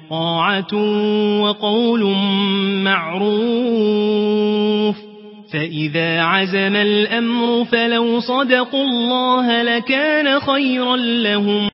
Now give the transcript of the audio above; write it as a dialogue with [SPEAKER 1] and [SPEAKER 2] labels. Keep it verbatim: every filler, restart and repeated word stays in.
[SPEAKER 1] طاعة وقول معروف. فإذا عزم الأمر فلو صدقوا الله لكان خيرا لهم.